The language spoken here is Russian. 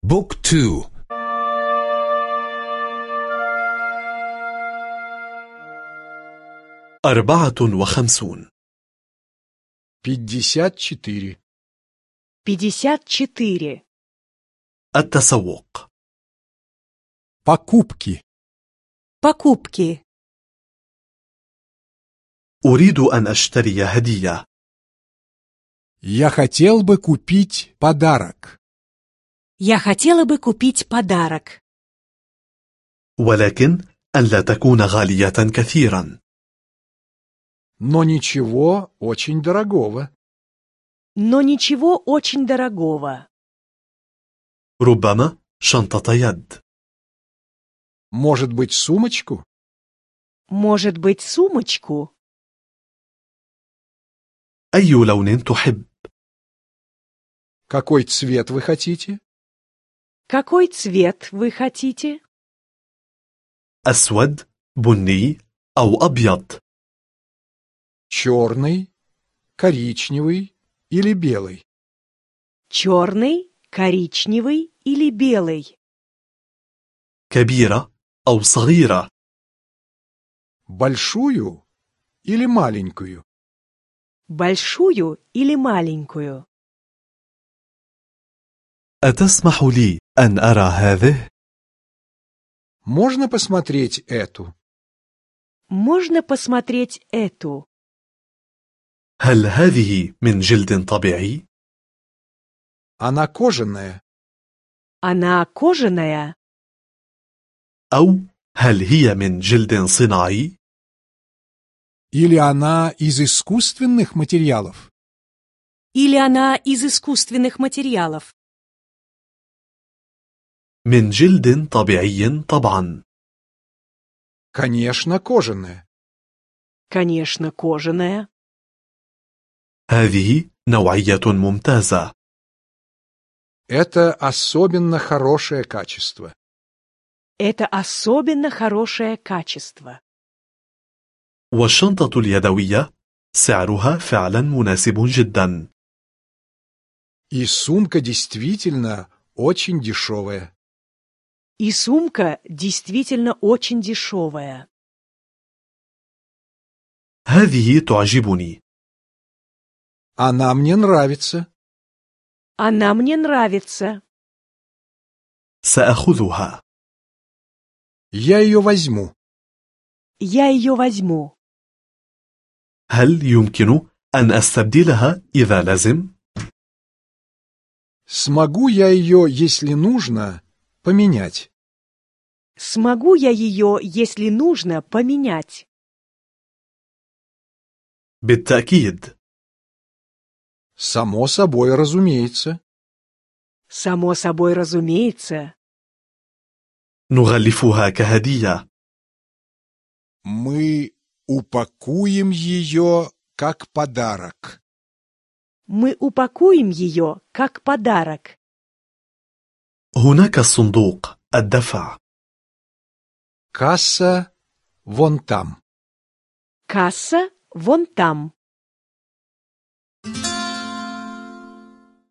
بوك 2. 54. 54. 54. التسوق. Покупки. Покупки. أريد أن أشتري هدية. Я хотел бы купить подарок. Я хотела бы купить подарок. ولكن أن لا تكون غالية كثيرا. Но ничего очень дорогого. Но ничего очень дорогого. ربما شنطة يد. Может быть, сумочку? Может быть, сумочку? أي لون تحب؟ Какой цвет вы хотите? Какой цвет вы хотите? أسود، بني أو أبيض. Черный, коричневый или белый? Черный, коричневый или белый? كبيرة أو صغيرة. Большую или маленькую? Большую или маленькую? أتسمح لي أن أرى هذه؟ Можно посмотреть эту? Можно посмотреть эту? هل هذه من جلد طبيعي؟ Она кожаная. Она кожаная? أو هل هي من جلد صناعي؟ Или она из искусственных материалов? Или она из искусственных материалов? من جلد طبيعي طبعا. Конечно, кожаная. Конечно, кожаная. هذه نوعية ممتازة. Это особенно хорошее качество. Это особенно хорошее качество. والشنطة اليدوية سعرها فعلا مناسب جدا. И сумка действительно очень дешевая. И сумка действительно очень дешевая. هذه تعجبني. Она мне нравится. Она мне нравится. سأخذها. Я ее возьму. Я ее возьму. هل يمكن أن أستبدلها إذا لازم؟ Смогу я ее, если нужно, поменять? Смогу я ее, если нужно, поменять? بالتأكيد. Само собой разумеется. Само собой разумеется. نغلفها كهدية. Мы упакуем ее как подарок. Мы упакуем ее как подарок. هناك الصندوق، الدفع. Касса вон там. Касса вон там.